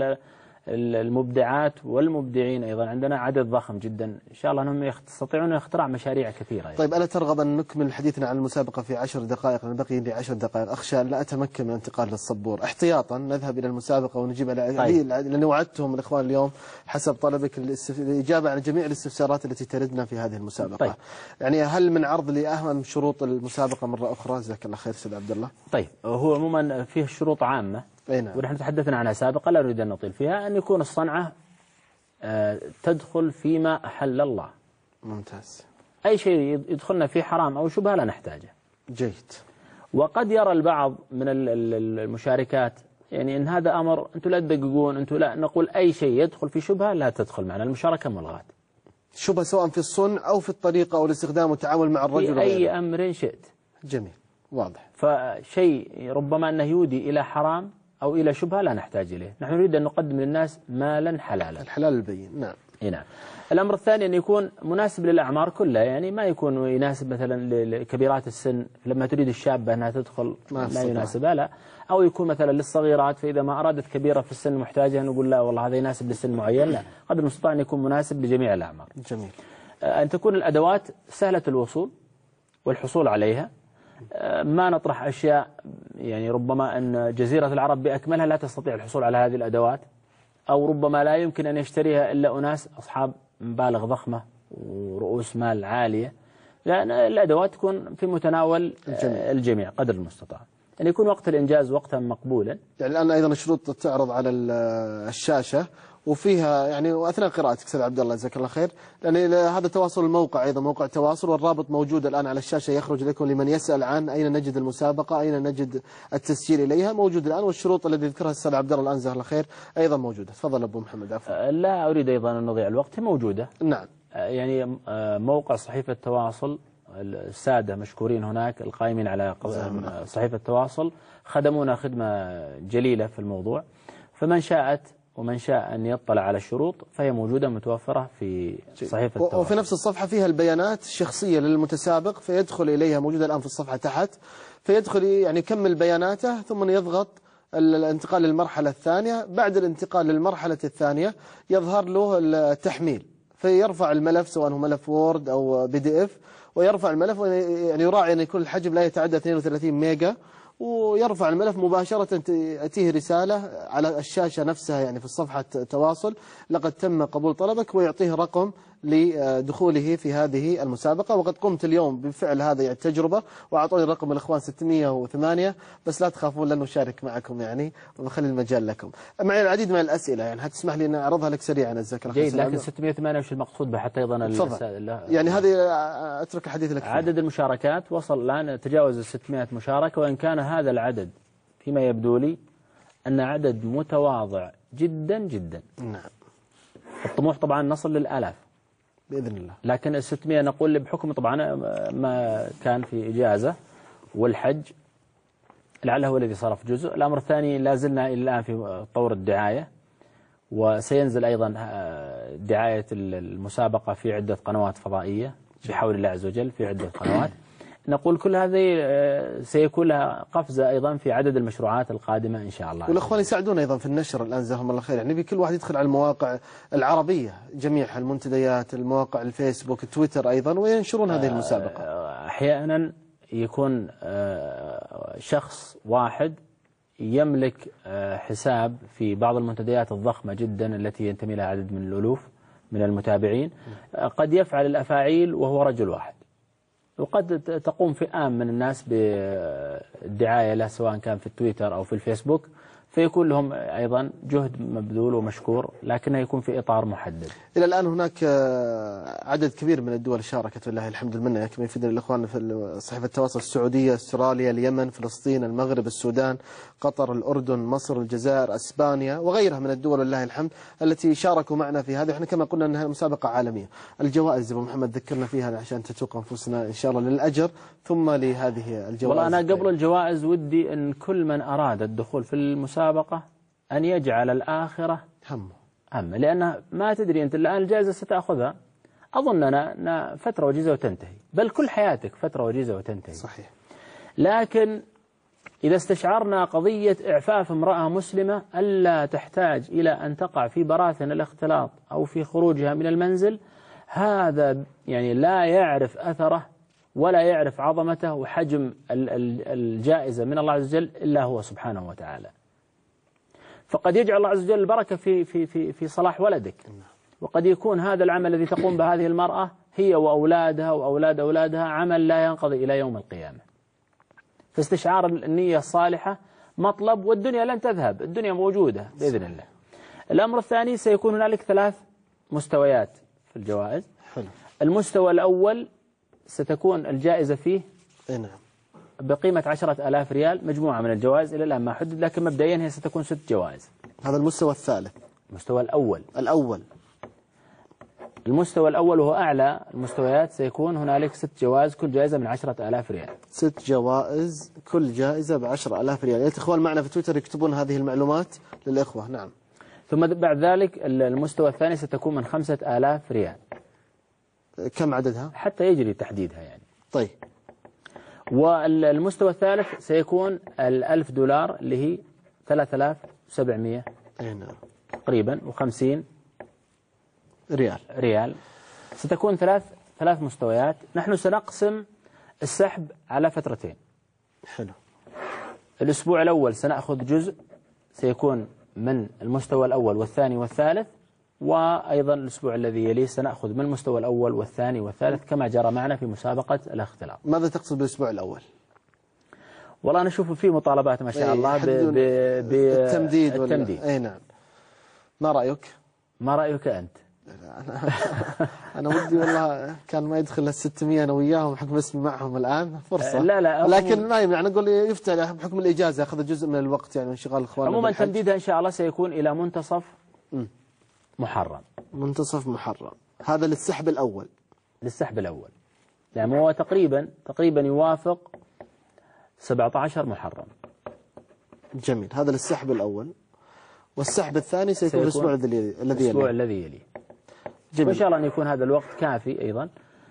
والمبدعات والمبدعين أيضا عندنا عدد ضخم جدا، إن شاء الله أنهم يستطيعون اختراع مشاريع كثيرة يعني. طيب، ألا ترغب أن نكمل حديثنا عن المسابقة في عشر دقائق؟ لأن بقي لي عشر دقائق، أخشى أن لا أتمكن من الانتقال للصبور. احتياطا نذهب إلى المسابقة ونجيب على طيب. لأني وعدتهم الإخوان اليوم حسب طلبك الإجابة على جميع الاستفسارات التي تردنا في هذه المسابقة. طيب. يعني هل من عرض لأهم شروط المسابقة مرة أخرى؟ جزاك الله خير سيد عبد الله. طيب، هو عموما فيه شروط عامة نعم. ونحن تحدثنا عنها سابقا، لا نريد أن نطيل فيها. أن يكون الصنعة تدخل فيما أحل الله. ممتاز. أي شيء يدخلنا فيه حرام أو شبهة لا نحتاجه. جيد. وقد يرى البعض من المشاركات يعني إن هذا أمر أنتم لا تدققون، أنتم لا، نقول أي شيء يدخل في شبهة لا تدخل معنا، المشاركة ملغاة. شبهة سواء في الصنع أو في الطريقة أو الاستخدام والتعامل مع الرجل في أي أمر شئت. جميل، واضح. فشيء ربما أنه يودي إلى حرام أو إلى شبهة لا نحتاج إليه، نحن نريد أن نقدم للناس مالا حلالا. الحلال البين. نعم. إيه نعم. الأمر الثاني أن يكون مناسب للأعمار كلها، يعني ما يكون يناسب مثلا لكبيرات السن، لما تريد الشابة أنها تدخل لا يناسبها، لا، أو يكون مثلا للصغيرات، فإذا ما أرادت كبيرة في السن محتاجة نقول لا والله هذا يناسب لسن معين، لا، قدر المستطاع أن يكون مناسب لجميع الأعمار. جميل. أن تكون الأدوات سهلة الوصول والحصول عليها، ما نطرح أشياء يعني ربما أن جزيرة العرب بأكملها لا تستطيع الحصول على هذه الأدوات، أو ربما لا يمكن أن يشتريها إلا أناس أصحاب مبالغ ضخمة ورؤوس مال عالية، لأن الأدوات تكون في متناول الجميع, الجميع قدر المستطاع، أن يعني يكون وقت الإنجاز وقتا مقبولا. يعني الآن أيضا الشروط تعرض على الشاشة وفيها يعني وأثناء قراءتك سيد عبد الله جزاك الله خير، لأن هذا تواصل الموقع أيضا موقع تواصل، والرابط موجود الآن على الشاشة يخرج لكم لمن يسأل عن أين نجد المسابقة، أين نجد التسجيل إليها، موجود الآن، والشروط التي ذكرها السيد عبد الله الآن جزاه الله خير أيضا موجودة. تفضل أبو محمد. عفوا. لا أريد أيضا أن نضيع الوقت، موجودة. نعم. يعني موقع صحيفة التواصل، السادة مشكورين هناك القائمين على صحيفة التواصل خدمونا خدمة جليلة في الموضوع، فمن شاءت ومن شاء أن يطلع على الشروط فهي موجودة متوفرة في صحيفة التواصل. وفي نفس الصفحة فيها البيانات الشخصية للمتسابق، فيدخل إليها، موجودة الآن في الصفحة تحت، فيدخل يعني يكمل بياناته ثم يضغط الانتقال للمرحلة الثانية. بعد الانتقال للمرحلة الثانية يظهر له التحميل، فيرفع الملف سواء هو ملف وورد أو بي دي اف، ويرفع الملف، يعني يراعي أن يكون الحجم لا يتعدى اثنين وثلاثين ميجا، ويرفع الملف مباشرة تأتيه رسالة على الشاشة نفسها يعني في الصفحة تواصل لقد تم قبول طلبك، ويعطيه رقم لدخوله في هذه المسابقة. وقد قمت اليوم بفعل هذه يعني التجربة، وأعطوني الرقم الإخوان ستمئة وثمانية، بس لا تخافون لن نشارك معكم يعني، ونخلي المجال لكم. معي العديد من الأسئلة يعني هتسمح لي أن أعرضها لك سريعا جزاك الله خير. جيد، لكن ستمئة وثمانية وش المقصود بحتى أيضا يعني هذه أترك الحديث لك. عدد المشاركات وصل الآن تجاوز ستمئة مشاركة، وإن كان هذا العدد فيما يبدو لي أن عدد متواضع جدا جدا. نعم. الطموح طبعا نصل للآلاف بإذن الله، لكن الستمئة نقول بحكم طبعا ما كان في إجازة والحج لعله هو الذي صرف جزء. الأمر الثاني لا زلنا إلى الآن في طور الدعاية، وسينزل أيضا دعاية المسابقة في عدة قنوات فضائية بحول الله عز وجل في عدة قنوات. نقول كل هذه سيكون لها قفزة أيضا في عدد المشروعات القادمة إن شاء الله. والأخوان يساعدون أيضا في النشر الآن جزاهم الله خير، يعني بكل واحد يدخل على المواقع العربية جميعها، المنتديات، المواقع الفيسبوك، تويتر أيضا، وينشرون هذه المسابقة. أحيانا يكون شخص واحد يملك حساب في بعض المنتديات الضخمة جدا التي ينتمي لها عدد من الألوف من المتابعين، قد يفعل الأفاعيل وهو رجل واحد، وقد تقوم فئام من الناس بالدعاية له سواء كان في التويتر أو في الفيسبوك، فيكون لهم أيضا جهد مبذول ومشكور، لكنه يكون في إطار محدد. إلى الآن هناك عدد كبير من الدول شاركت ولله الحمد المنة، كما يفيدنا الإخوان في صحيفة التواصل: السعودية، استراليا، اليمن، فلسطين، المغرب، السودان، قطر، الأردن، مصر، الجزائر، أسبانيا وغيرها من الدول ولله الحمد التي شاركوا معنا في هذه. احنا كما قلنا أنها مسابقة عالمية. الجوائز أبو محمد ذكرنا فيها عشان تتوق أنفسنا إن شاء الله للأجر، ثم لهذه الجوائز. والله أنا قبل الجوائز ودي أن كل من أراد الدخول في المسابقة أن يجعل الآخرة همه همه، لأن ما تدري أنت الآن الجائزة ستأخذها أظن أنا فترة وجيزة وتنتهي، بل كل حياتك فترة وجيزة وتنتهي. صحيح. لكن إذا استشعرنا قضية إعفاف امرأة مسلمة ألا تحتاج إلى أن تقع في براثن الاختلاط أو في خروجها من المنزل، هذا يعني لا يعرف أثره ولا يعرف عظمته وحجم الجائزة من الله عز وجل إلا هو سبحانه وتعالى. فقد يجعل الله عز وجل البركة في في في في صلاح ولدك، وقد يكون هذا العمل الذي تقوم بهذه المرأة هي وأولادها وأولاد أولادها عمل لا ينقضي إلى يوم القيامة. فاستشعار النية الصالحة مطلب، والدنيا لن تذهب، الدنيا موجودة بإذن الله. الأمر الثاني سيكون هنالك ثلاث مستويات في الجوائز. حلو. المستوى الأول ستكون الجائزة فيه نعم بقيمة عشرة آلاف ريال، مجموعة من الجوائز إلى الآن ما حدد، لكن مبدئيا هي ستكون ست جوائز. هذا المستوى الثالث. المستوى الأول الأول المستوى الأول وهو أعلى المستويات سيكون هنالك ست جوائز، كل جائزة من عشرة آلاف ريال. ست جوائز كل جائزة بعشرة آلاف ريال. يا إخوان معنا في تويتر يكتبون هذه المعلومات للإخوة. نعم. ثم بعد ذلك المستوى الثاني ستكون من خمسة آلاف ريال. كم عددها؟ حتى يجري تحديدها يعني. طيب. والمستوى الثالث سيكون الألف دولار اللي هي ثلاثة آلاف وسبعمائة نعم تقريبا وخمسين ريال ريال. ستكون ثلاث ثلاث مستويات. نحن سنقسم السحب على فترتين. حلو. الأسبوع الأول سنأخذ جزء سيكون من المستوى الأول والثاني والثالث، وأيضا الأسبوع الذي يليه سنأخذ من المستوى الأول والثاني والثالث كما جرى معنا في مسابقة الاختلاط. ماذا تقصد بالأسبوع الأول؟ والله أنا أشوف فيه مطالبات ما شاء الله بالتمديد. التمديد. أي نعم. ما رأيك؟ ما رأيك أنت؟ أنا, أنا ودي والله كان ما يدخل الستمية أنا وياهم بحكم اسمي معهم الآن فرصة. لا لا لكن ما يعني نقول يفتح بحكم الإجازة أخذ جزء من الوقت يعني من انشغال الإخوان. عموما تمديدها إن شاء الله سيكون إلى منتصف م. محرم. منتصف محرم. هذا للسحب الأول. للسحب الأول. يعني هو تقريبا تقريبا يوافق سبعة عشر محرم. جميل. هذا للسحب الأول. والسحب الثاني سيكون, سيكون الأسبوع الذي يليه. الأسبوع الذي يليه. وإن شاء الله أن يكون هذا الوقت كافي أيضا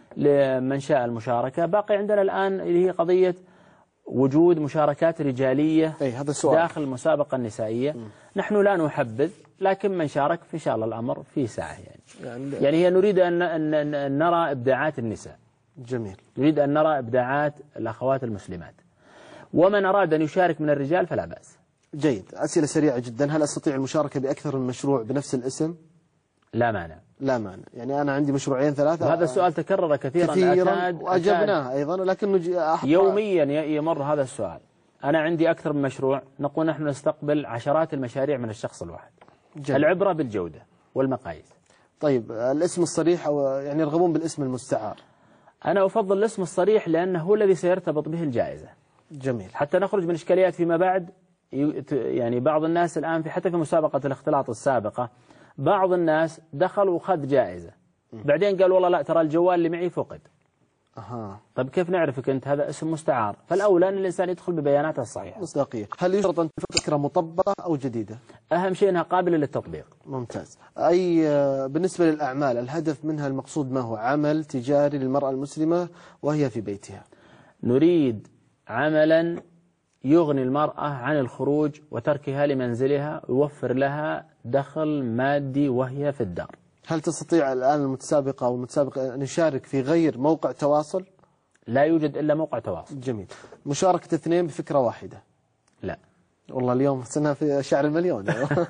لمن شاء المشاركة. باقي عندنا الآن اللي هي قضية وجود مشاركات رجالية أي هذا السؤال. داخل المسابقة النسائية. م. نحن لا نحبذ، لكن من شارك في شاء الله الأمر في ساعة يعني. يعني, يعني هي نريد أن, أن, أن نرى إبداعات النساء. جميل. نريد أن نرى إبداعات الأخوات المسلمات، ومن أراد أن يشارك من الرجال فلا بأس. جيد. أسئلة سريعة جدا. هل أستطيع المشاركة بأكثر من مشروع بنفس الاسم؟ لا مانع. لا مانع. يعني أنا عندي مشروعين ثلاثة. هذا السؤال تكرر كثيرا, كثيرا وأجبناه أيضا، ولكن يوميا يمر هذا السؤال. أنا عندي أكثر من مشروع، نقول نحن نستقبل عشرات المشاريع من الشخص الواحد. جميل. العبرة بالجودة والمقاييس. طيب الاسم الصريح أو يعني يرغبون بالاسم المستعار؟ أنا أفضل الاسم الصريح لأنه هو الذي سيرتبط به الجائزة. جميل. حتى نخرج من إشكاليات فيما بعد. يعني بعض الناس الآن في حتى في مسابقة الاختلاط السابقة بعض الناس دخلوا وخذ جائزة، بعدين قال والله لا ترى الجوال اللي معي فقد. أها. طيب كيف نعرفك أنت هذا اسم مستعار؟ فالأولى أن الإنسان يدخل ببياناته الصحيحة. مصداقية. هل يشترط أن تكون فكرة مطبقة أو جديدة؟ أهم شيء أنها قابلة للتطبيق. ممتاز. أي بالنسبة للأعمال الهدف منها المقصود ما هو؟ عمل تجاري للمرأة المسلمة وهي في بيتها. نريد عملا يغني المرأة عن الخروج وتركها لمنزلها ويوفر لها دخل مادي وهي في الدار. هل تستطيع الآن المتسابقة أو المتسابق أن يشارك في غير موقع تواصل؟ لا يوجد إلا موقع تواصل. جميل. مشاركة اثنين بفكرة واحدة؟ لا. والله اليوم سنة في شعر المليون.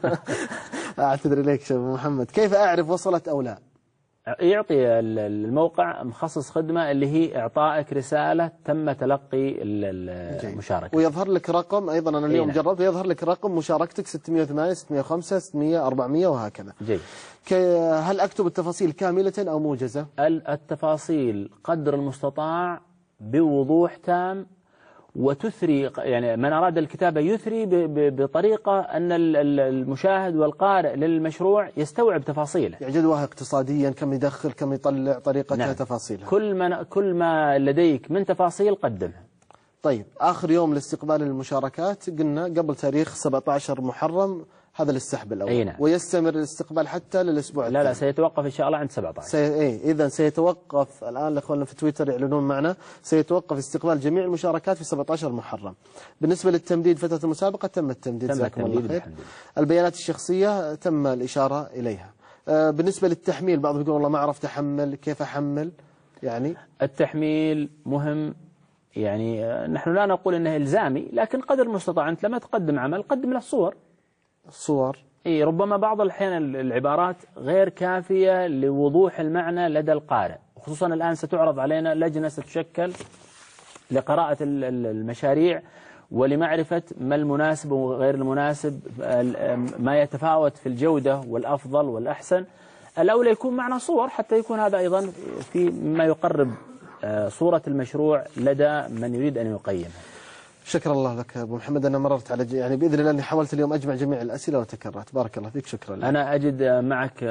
أعتذر إليك شيخ محمد. كيف أعرف وصلت أو لا؟ يعطي الموقع مخصص خدمة اللي هي إعطائك رسالة تم تلقي المشاركة. ويظهر لك رقم أيضا. أنا اليوم إيه جربت يظهر لك رقم مشاركتك ستمئة وثمانية ستمئة وخمسة ستمئة أربعمئة وهكذا. جيد. هل أكتب التفاصيل كاملة أو موجزة؟ التفاصيل قدر المستطاع بوضوح تام، وتثري يعني من أراد الكتابة يثري بطريقة أن المشاهد والقارئ للمشروع يستوعب تفاصيله. يعني جدواه اقتصاديا، كم يدخل كم يطلع، طريقة نعم. تفاصيلها. كل ما كل ما لديك من تفاصيل قدمها. طيب آخر يوم لاستقبال المشاركات قلنا قبل تاريخ سبعة عشر محرم، هذا الاستحب الأول. أي نعم. ويستمر الاستقبال حتى للأسبوع الثاني. لا لا سيتوقف إن شاء الله عند سبعة عشر. سي... إيه إذا سيتوقف الآن الأخوان في تويتر يعلنون معنا سيتوقف استقبال جميع المشاركات في سبعة عشر محرم. بالنسبة للتمديد فترة المسابقة تم التمديد. تم التمديد. البيانات الشخصية تم الإشارة إليها. آه بالنسبة للتحميل بعضهم يقول والله ما عرفت أحمل، كيف أحمل؟ يعني التحميل مهم. يعني نحن لا نقول أنه إلزامي، لكن قدر المستطاع أنت لما تقدم عمل قدم له صور. الصور إيه ربما بعض الأحيان العبارات غير كافية لوضوح المعنى لدى القارئ، خصوصا الآن ستعرض علينا لجنة ستشكل لقراءة المشاريع ولمعرفة ما المناسب وغير المناسب، ما يتفاوت في الجودة والأفضل والأحسن. الأولى يكون معنا صور حتى يكون هذا أيضا في ما يقرب صورة المشروع لدى من يريد أن يقيمها. شكرا الله لك أبو محمد. أنا مررت على يعني بإذن الله أني حاولت اليوم أجمع جميع الأسئلة وتكررت. بارك الله فيك. شكرا لك. أنا أجد معك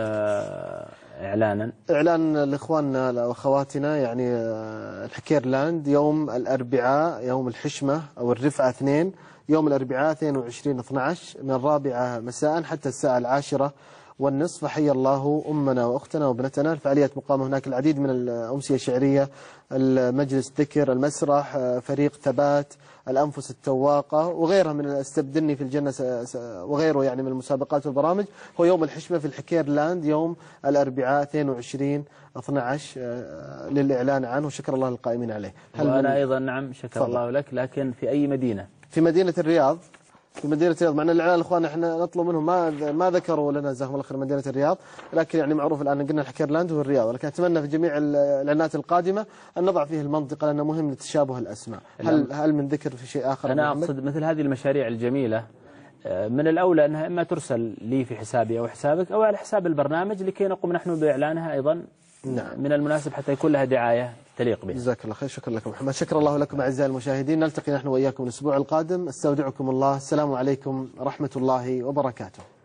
إعلانا إعلان لإخواننا وأخواتنا يعني الحكيرلاند يوم الأربعاء يوم الحشمة أو الرفعة اثنين، يوم الأربعاء اثنين وعشرين اثني عشر من الرابعة مساء حتى الساعة العاشرة والنصف. حي الله أمنا وأختنا وابنتنا. الفعاليات مقامة هناك العديد من الأمسية الشعرية، المجلس ذكر، المسرح، فريق ثبات، الأنفس التواقة وغيرها من استبدلني في الجنة وغيره يعني من المسابقات والبرامج. هو يوم الحشمة في الحكيرلاند يوم الأربعاء اثنين وعشرين اثني عشر للإعلان عنه. وشكر الله للقائمين عليه. وأنا أيضا نعم شكر الله لك. لكن في أي مدينة؟ في مدينة الرياض. في مدينة الرياض. مع أن الإعلان الأخوان إحنا نطلب منهم ما ما ذكروا لنا جزاهم الله خير مدينة الرياض، لكن يعني معروف الآن قلنا الحكيرلاند هو الرياض، ولكن أتمنى في جميع الإعلانات القادمة أن نضع فيه المنطقة لأنه مهم لتشابه الأسماء. هل هل من ذكر في شيء آخر؟ أنا أقصد مثل هذه المشاريع الجميلة من الأولى أنها إما ترسل لي في حسابي أو حسابك أو على حساب البرنامج لكي نقوم نحن بإعلانها أيضا. نعم. من المناسب حتى يكون لها دعاية تليق بها. جزاك الله خير. شكرا لك محمد. شكر الله لكم أعزائي المشاهدين. نلتقي نحن وإياكم الأسبوع القادم. استودعكم الله. السلام عليكم ورحمة الله وبركاته.